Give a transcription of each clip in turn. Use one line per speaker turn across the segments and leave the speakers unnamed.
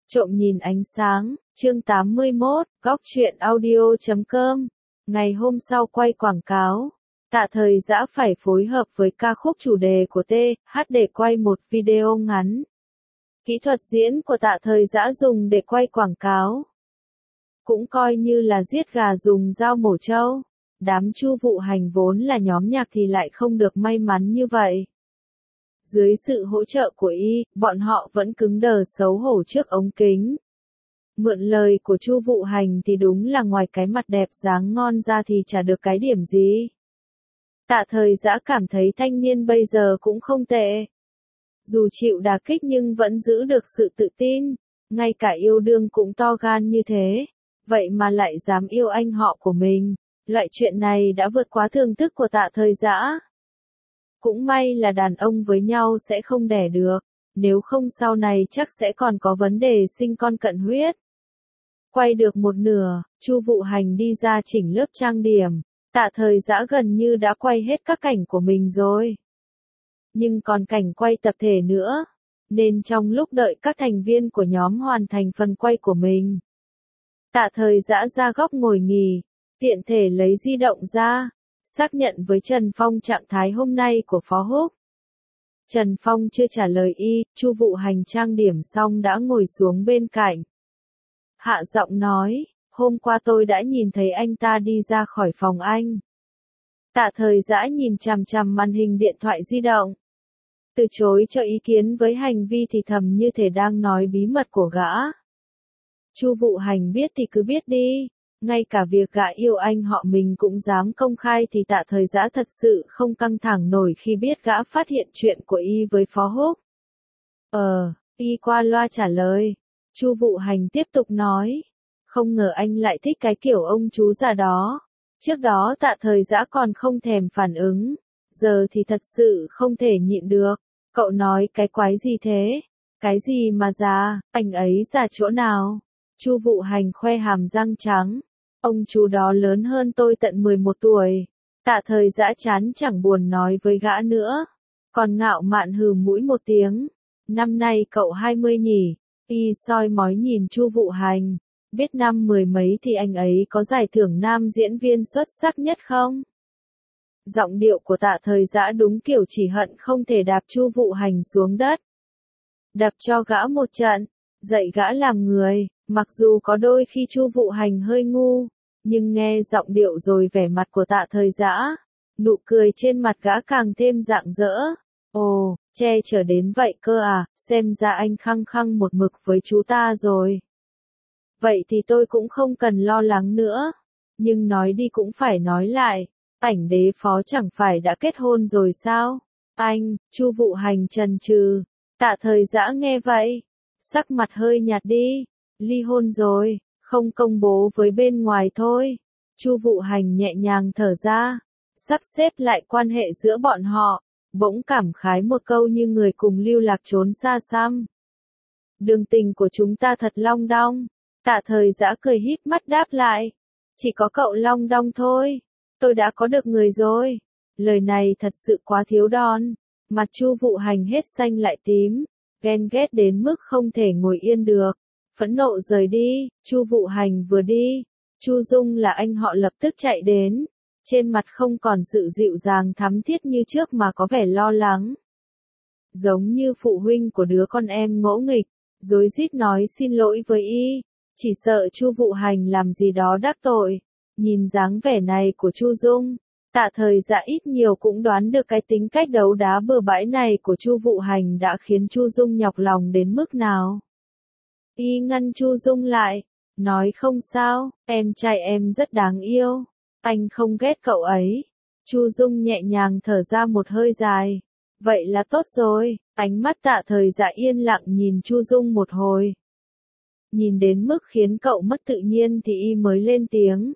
Trộm nhìn ánh sáng, chương 81, góc truyện audio.com. Ngày hôm sau quay quảng cáo, Tạ Thời Dã phải phối hợp với ca khúc chủ đề của TH để quay một video ngắn. Kỹ thuật diễn của Tạ Thời Dã dùng để quay quảng cáo cũng coi như là giết gà dùng dao mổ trâu. Đám Chu Vụ Hành vốn là nhóm nhạc thì lại không được may mắn như vậy. Dưới sự hỗ trợ của y, bọn họ vẫn cứng đờ xấu hổ trước ống kính. Mượn lời của Chu Vụ Hành thì đúng là ngoài cái mặt đẹp dáng ngon ra thì chả được cái điểm gì. Tạ Thời Dã cảm thấy thanh niên bây giờ cũng không tệ. Dù chịu đả kích nhưng vẫn giữ được sự tự tin, ngay cả yêu đương cũng to gan như thế, vậy mà lại dám yêu anh họ của mình. Loại chuyện này đã vượt quá thưởng thức của Tạ Thời Dã. Cũng may là đàn ông với nhau sẽ không đẻ được, nếu không sau này chắc sẽ còn có vấn đề sinh con cận huyết. Quay được một nửa, Chu Vụ Hành đi ra chỉnh lớp trang điểm, Tạ Thời Dã gần như đã quay hết các cảnh của mình rồi. Nhưng còn cảnh quay tập thể nữa, nên trong lúc đợi các thành viên của nhóm hoàn thành phần quay của mình, Tạ Thời Dã ra góc ngồi nghỉ, tiện thể lấy di động ra, xác nhận với Trần Phong trạng thái hôm nay của Phó Húc. Trần Phong chưa trả lời y, Chu Vụ Hành trang điểm xong đã ngồi xuống bên cạnh. Hạ giọng nói, hôm qua tôi đã nhìn thấy anh ta đi ra khỏi phòng anh. Tạ Thời Dã nhìn chằm chằm màn hình điện thoại di động. Từ chối cho ý kiến với hành vi thì thầm như thể đang nói bí mật của gã. Chu Vụ Hành biết thì cứ biết đi. Ngay cả việc gã yêu anh họ mình cũng dám công khai thì Tạ Thời Dã thật sự không căng thẳng nổi khi biết gã phát hiện chuyện của y với Phó Húc. Y qua loa trả lời. Chu Vụ Hành tiếp tục nói. Không ngờ anh lại thích cái kiểu ông chú già đó. Trước đó Tạ Thời Dã còn không thèm phản ứng. Giờ thì thật sự không thể nhịn được. Cậu nói cái quái gì thế? Cái gì mà già, anh ấy già chỗ nào? Chu Vụ Hành khoe hàm răng trắng. Ông chú đó lớn hơn tôi tận 11 tuổi. Tạ Thời Dã chán chẳng buồn nói với gã nữa. Còn ngạo mạn hừ mũi một tiếng. Năm nay cậu 20 nhỉ? Y soi mói nhìn Chu Vụ Hành. Biết năm 10 mấy thì anh ấy có giải thưởng nam diễn viên xuất sắc nhất không? Giọng điệu của Tạ Thời Dã đúng kiểu chỉ hận không thể đạp Chu Vụ Hành xuống đất. Đập cho gã một trận, dạy gã làm người. Mặc dù có đôi khi Chu Vụ Hành hơi ngu, nhưng nghe giọng điệu rồi vẻ mặt của Tạ Thời Dã, nụ cười trên mặt gã càng thêm rạng rỡ. Ồ, che chở đến vậy cơ à, xem ra anh khăng khăng một mực với chú ta rồi. Vậy thì tôi cũng không cần lo lắng nữa. Nhưng nói đi cũng phải nói lại, Ảnh Đế Phó chẳng phải đã kết hôn rồi sao? Anh, Chu Vụ Hành chần chừ. Tạ Thời Dã nghe vậy, sắc mặt hơi nhạt đi. Ly hôn rồi, không công bố với bên ngoài thôi. Chu Vụ Hành nhẹ nhàng thở ra, sắp xếp lại quan hệ giữa bọn họ, bỗng cảm khái một câu như người cùng lưu lạc trốn xa xăm. Đường tình của chúng ta thật long đong. Tạ Thời Dã cười híp mắt đáp lại. Chỉ có cậu long đong thôi. Tôi đã có được người rồi. Lời này thật sự quá thiếu đòn. Mặt Chu Vụ Hành hết xanh lại tím, ghen ghét đến mức không thể ngồi yên được. Phẫn nộ rời đi, Chu Vụ Hành vừa đi, Chu Dung là anh họ lập tức chạy đến, trên mặt không còn sự dịu dàng thắm thiết như trước mà có vẻ lo lắng. Giống như phụ huynh của đứa con em ngỗ nghịch, rối rít nói xin lỗi với y, chỉ sợ Chu Vụ Hành làm gì đó đắc tội. Nhìn dáng vẻ này của Chu Dung, Tạ Thời Dã ít nhiều cũng đoán được cái tính cách đấu đá bừa bãi này của Chu Vụ Hành đã khiến Chu Dung nhọc lòng đến mức nào. Y ngăn Chu Dung lại, nói không sao, em trai em rất đáng yêu, anh không ghét cậu ấy. Chu Dung nhẹ nhàng thở ra một hơi dài, vậy là tốt rồi. Ánh mắt Tạ Thời Dã yên lặng nhìn Chu Dung một hồi. Nhìn đến mức khiến cậu mất tự nhiên thì y mới lên tiếng.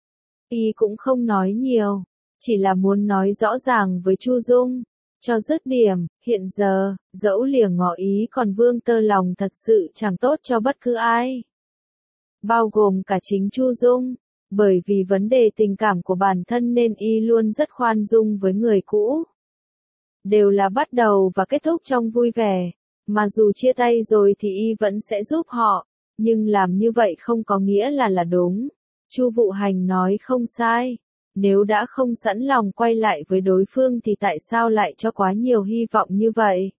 Y cũng không nói nhiều, chỉ là muốn nói rõ ràng với Chu Dung, cho dứt điểm. Hiện giờ, dẫu lìa ngỏ ý còn vương tơ lòng thật sự chẳng tốt cho bất cứ ai, bao gồm cả chính Chu Dung, bởi vì vấn đề tình cảm của bản thân nên y luôn rất khoan dung với người cũ. Đều là bắt đầu và kết thúc trong vui vẻ, Mà dù chia tay rồi thì y vẫn sẽ giúp họ, nhưng làm như vậy không có nghĩa là đúng. Chu Vụ Hành nói không sai. Nếu đã không sẵn lòng quay lại với đối phương thì tại sao lại cho quá nhiều hy vọng như vậy?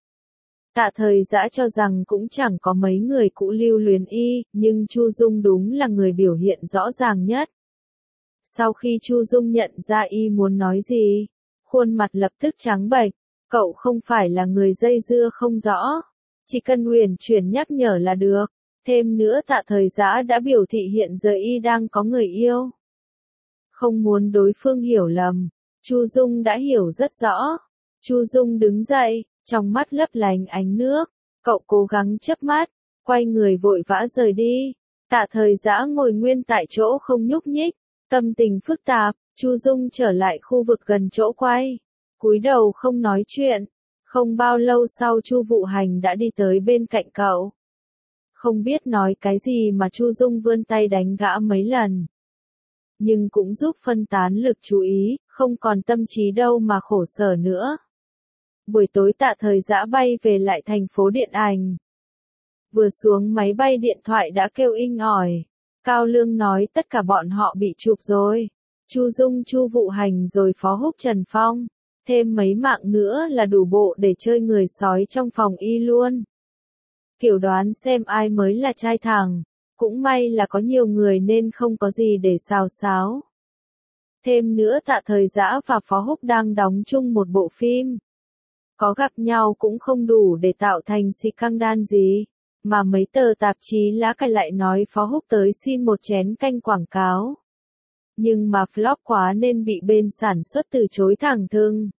Tạ Thời Dã cho rằng cũng chẳng có mấy người cũ lưu luyến y, nhưng Chu Dung đúng là người biểu hiện rõ ràng nhất. Sau khi Chu Dung nhận ra y muốn nói gì, khuôn mặt lập tức trắng bệch, cậu không phải là người dây dưa không rõ, chỉ cần uyển chuyển nhắc nhở là được. Thêm nữa Tạ Thời Dã đã biểu thị hiện giờ y đang có người yêu. Không muốn đối phương hiểu lầm, Chu Dung đã hiểu rất rõ. Chu Dung đứng dậy, trong mắt lấp lánh ánh nước, cậu cố gắng chớp mắt, quay người vội vã rời đi. Tạ Thời Dã ngồi nguyên tại chỗ không nhúc nhích, tâm tình phức tạp. Chu Dung trở lại khu vực gần chỗ quay, cúi đầu không nói chuyện. Không bao lâu sau Chu Vụ Hành đã đi tới bên cạnh cậu. Không biết nói cái gì mà Chu Dung vươn tay đánh gã mấy lần, nhưng cũng giúp phân tán lực chú ý, không còn tâm trí đâu mà khổ sở nữa. Buổi tối Tạ Thời Dã bay về lại thành phố điện ảnh. Vừa xuống máy bay điện thoại đã kêu inh ỏi. Cao Lương nói tất cả bọn họ bị chụp rồi. Chu Dung, Chu Vụ Hành rồi Phó Húc, Trần Phong. Thêm mấy mạng nữa là đủ bộ để chơi người sói trong phòng y luôn. Kiểu đoán xem ai mới là trai thẳng. Cũng may là có nhiều người nên không có gì để xào xáo. Thêm nữa Tạ Thời Dã và Phó Húc đang đóng chung một bộ phim. Có gặp nhau cũng không đủ để tạo thành scandal gì. Mà mấy tờ tạp chí lá cải lại nói Phó Húc tới xin một chén canh quảng cáo. Nhưng mà flop quá nên bị bên sản xuất từ chối thẳng thừng.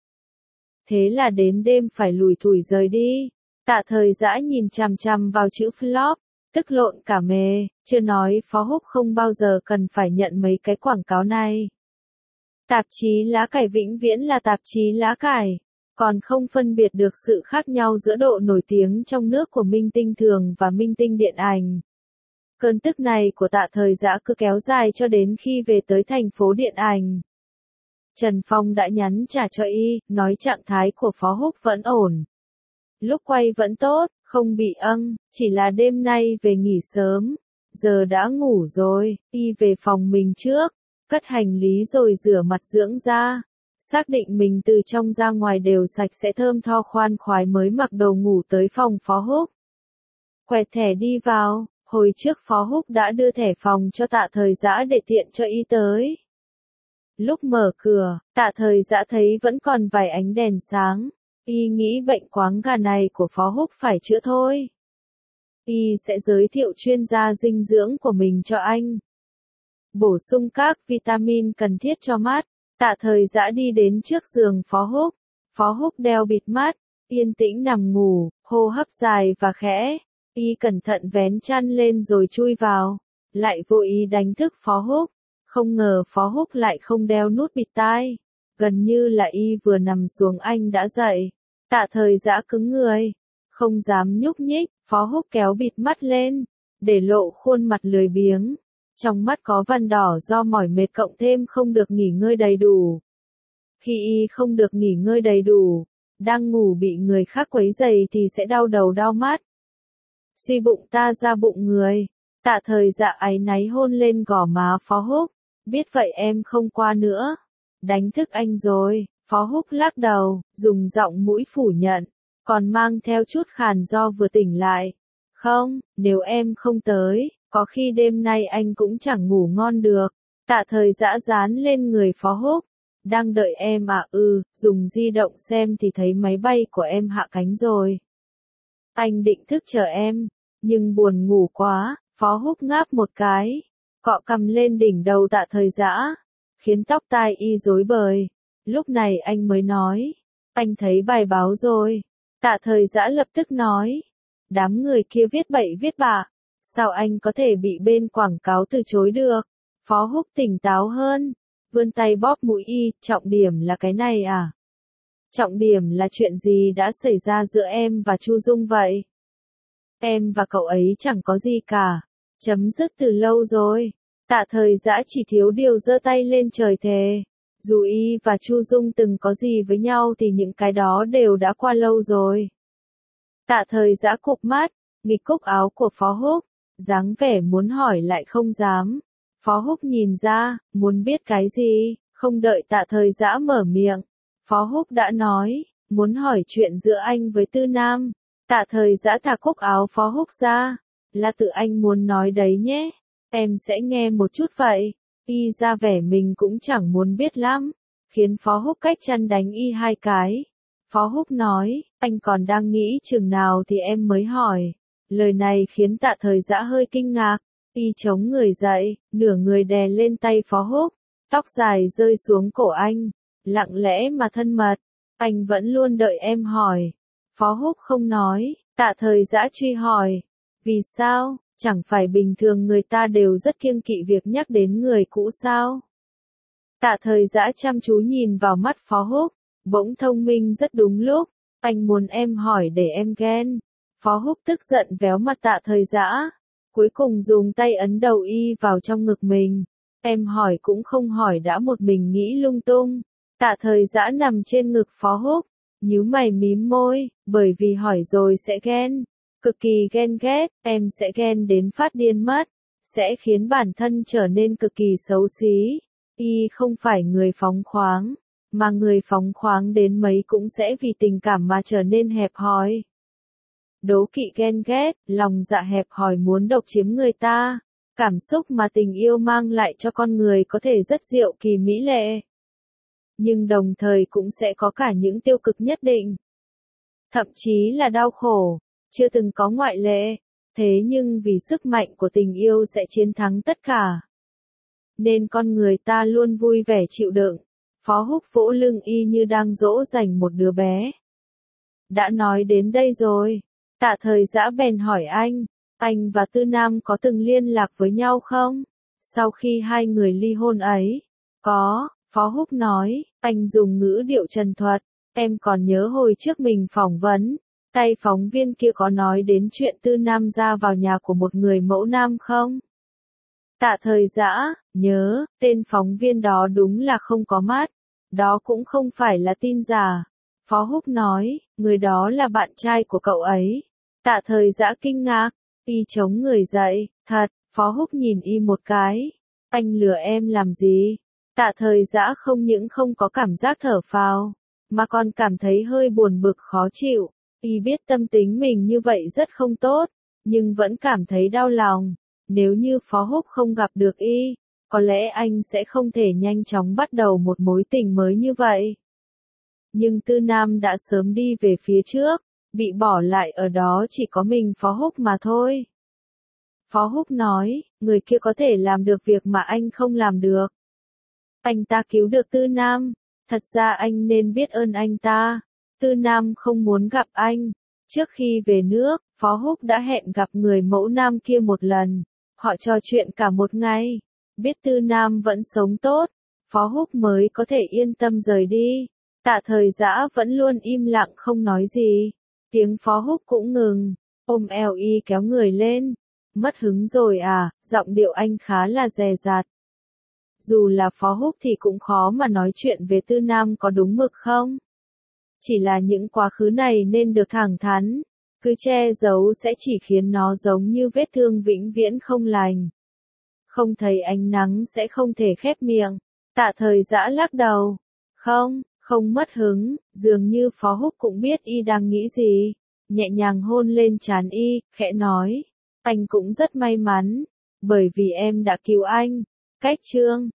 Thế là đến đêm phải lủi thủi rời đi. Tạ Thời Dã nhìn chằm chằm vào chữ flop, tức lộn cả mề, chưa nói Phó Húc không bao giờ cần phải nhận mấy cái quảng cáo này. Tạp chí lá cải vĩnh viễn là tạp chí lá cải, còn không phân biệt được sự khác nhau giữa độ nổi tiếng trong nước của minh tinh thường và minh tinh điện ảnh. Cơn tức này của Tạ Thời Dã cứ kéo dài cho đến khi về tới thành phố điện ảnh. Trần Phong đã nhắn trả cho y, nói trạng thái của Phó Húc vẫn ổn. Lúc quay vẫn tốt, không bị chỉ là đêm nay về nghỉ sớm. Giờ đã ngủ rồi, y về phòng mình trước, cất hành lý rồi rửa mặt dưỡng da. Xác định mình từ trong ra ngoài đều sạch sẽ thơm tho khoan khoái mới mặc đồ ngủ tới phòng Phó Húc. Quẹt thẻ đi vào, hồi trước Phó Húc đã đưa thẻ phòng cho Tạ Thời Dã để tiện cho y tới. Lúc mở cửa, Tạ Thời Dã thấy vẫn còn vài ánh đèn sáng. Y nghĩ bệnh quáng gà này của Phó Húc phải chữa thôi. Y sẽ giới thiệu chuyên gia dinh dưỡng của mình cho anh. Bổ sung các vitamin cần thiết cho mắt. Tạ Thời Dã đi đến trước giường Phó Húc. Phó Húc đeo bịt mắt, yên tĩnh nằm ngủ, hô hấp dài và khẽ. Y cẩn thận vén chăn lên rồi chui vào. Lại vô ý đánh thức Phó Húc. Không ngờ Phó Húc lại không đeo nút bịt tai. Gần như là y vừa nằm xuống anh đã dậy. Tạ Thời Dã cứng người, không dám nhúc nhích. Phó Húc kéo bịt mắt lên, để lộ khuôn mặt lười biếng. Trong mắt có vằn đỏ do mỏi mệt cộng thêm không được nghỉ ngơi đầy đủ. Khi y không được nghỉ ngơi đầy đủ, đang ngủ bị người khác quấy rầy thì sẽ đau đầu đau mắt. Suy bụng ta ra bụng người. Tạ Thời Dã áy náy hôn lên gò má Phó Húc. Biết vậy em không qua nữa. Đánh thức anh rồi. Phó Húc lắc đầu, dùng giọng mũi phủ nhận, còn mang theo chút khàn do vừa tỉnh lại. Không, nếu em không tới, có khi đêm nay anh cũng chẳng ngủ ngon được. Tạ Thời Dã dán lên người Phó Húc. Đang đợi em à? Dùng di động xem thì thấy máy bay của em hạ cánh rồi. Anh định thức chờ em, nhưng buồn ngủ quá. Phó Húc ngáp một cái, cọ cằm lên đỉnh đầu Tạ Thời Dã, khiến tóc tai y rối bời. Lúc này anh mới nói, anh thấy bài báo rồi. Tạ Thời Dã lập tức nói, đám người kia viết bậy viết bạ, sao anh có thể bị bên quảng cáo từ chối được? Phó Húc tỉnh táo hơn, vươn tay bóp mũi y, trọng điểm là cái này à? Trọng điểm là chuyện gì đã xảy ra giữa em và Chu Dung vậy? Em và cậu ấy chẳng có gì cả, chấm dứt từ lâu rồi. Tạ Thời Dã chỉ thiếu điều giơ tay lên trời thề. Dù y và Chu Dung từng có gì với nhau thì những cái đó đều đã qua lâu rồi. Tạ Thời Dã cụp mắt, nghịch cúc áo của Phó Húc, dáng vẻ muốn hỏi lại không dám. Phó Húc nhìn ra, muốn biết cái gì, không đợi Tạ Thời Dã mở miệng. Phó Húc đã nói, muốn hỏi chuyện giữa anh với Tư Nam. Tạ Thời Dã thả cúc áo Phó Húc ra, là tự anh muốn nói đấy nhé, em sẽ nghe một chút vậy. Y ra vẻ mình cũng chẳng muốn biết lắm, khiến Phó Húc cách chân đánh y 2 cái. Phó Húc nói, anh còn đang nghĩ chừng nào thì em mới hỏi. Lời này khiến Tạ Thời Dã hơi kinh ngạc. Y chống người dậy, nửa người đè lên tay Phó Húc, tóc dài rơi xuống cổ anh, lặng lẽ mà thân mật. Anh vẫn luôn đợi em hỏi. Phó Húc không nói. Tạ Thời Dã truy hỏi. Vì sao, chẳng phải bình thường người ta đều rất kiêng kỵ việc nhắc đến người cũ sao? Tạ Thời Dã chăm chú nhìn vào mắt Phó Húc, bỗng thông minh rất đúng lúc. Anh muốn em hỏi để em ghen. Phó Húc tức giận véo mặt Tạ Thời Dã, cuối cùng dùng tay ấn đầu y vào trong ngực mình. Em hỏi cũng không hỏi đã một mình nghĩ lung tung. Tạ Thời Dã nằm trên ngực Phó Húc, nhíu mày mím môi, bởi vì hỏi rồi sẽ ghen. Cực kỳ ghen ghét, em sẽ ghen đến phát điên mất, sẽ khiến bản thân trở nên cực kỳ xấu xí. Y không phải người phóng khoáng, mà người phóng khoáng đến mấy cũng sẽ vì tình cảm mà trở nên hẹp hòi. Đố kỵ ghen ghét, lòng dạ hẹp hòi muốn độc chiếm người ta. Cảm xúc mà tình yêu mang lại cho con người có thể rất diệu kỳ mỹ lệ, nhưng đồng thời cũng sẽ có cả những tiêu cực nhất định, thậm chí là đau khổ, chưa từng có ngoại lệ. Thế nhưng vì sức mạnh của tình yêu sẽ chiến thắng tất cả, nên con người ta luôn vui vẻ chịu đựng. Phó Húc vỗ lưng y như đang dỗ dành một đứa bé. Đã nói đến đây rồi, Tạ Thời Dã bèn hỏi anh và Tư Nam có từng liên lạc với nhau không? Sau khi hai người ly hôn ấy? Có, Phó Húc nói, anh dùng ngữ điệu trần thuật. Em còn nhớ hồi trước mình phỏng vấn, tay phóng viên kia có nói đến chuyện Tư Nam ra vào nhà của một người mẫu nam không? Tạ Thời Dã, nhớ, tên phóng viên đó đúng là không có mắt. Đó cũng không phải là tin giả. Phó Húc nói, người đó là bạn trai của cậu ấy. Tạ Thời Dã kinh ngạc, y chống người dậy, thật. Phó Húc nhìn y một cái. Anh lừa em làm gì? Tạ Thời Dã không những không có cảm giác thở phào, mà còn cảm thấy hơi buồn bực khó chịu. Y biết tâm tính mình như vậy rất không tốt, nhưng vẫn cảm thấy đau lòng. Nếu như Phó Húc không gặp được y, có lẽ anh sẽ không thể nhanh chóng bắt đầu một mối tình mới như vậy. Nhưng Tư Nam đã sớm đi về phía trước, bị bỏ lại ở đó chỉ có mình Phó Húc mà thôi. Phó Húc nói, người kia có thể làm được việc mà anh không làm được. Anh ta cứu được Tư Nam, thật ra anh nên biết ơn anh ta. Tư Nam không muốn gặp anh. Trước khi về nước, Phó Húc đã hẹn gặp người mẫu nam kia một lần. Họ trò chuyện cả một ngày. Biết Tư Nam vẫn sống tốt, Phó Húc mới có thể yên tâm rời đi. Tạ Thời Dã vẫn luôn im lặng không nói gì. Tiếng Phó Húc cũng ngừng, ôm eo y kéo người lên. Mất hứng rồi à, giọng điệu anh khá là dè dặt. Dù là Phó Húc thì cũng khó mà nói chuyện về Tư Nam có đúng mực không? Chỉ là những quá khứ này nên được thẳng thắn, cứ che giấu sẽ chỉ khiến nó giống như vết thương vĩnh viễn không lành. Không thấy ánh nắng sẽ không thể khép miệng. Tạ Thời Dã lắc đầu. Không mất hứng, dường như Phó Húc cũng biết y đang nghĩ gì. Nhẹ nhàng hôn lên trán y, khẽ nói. Anh cũng rất may mắn, bởi vì em đã cứu anh. Cách chương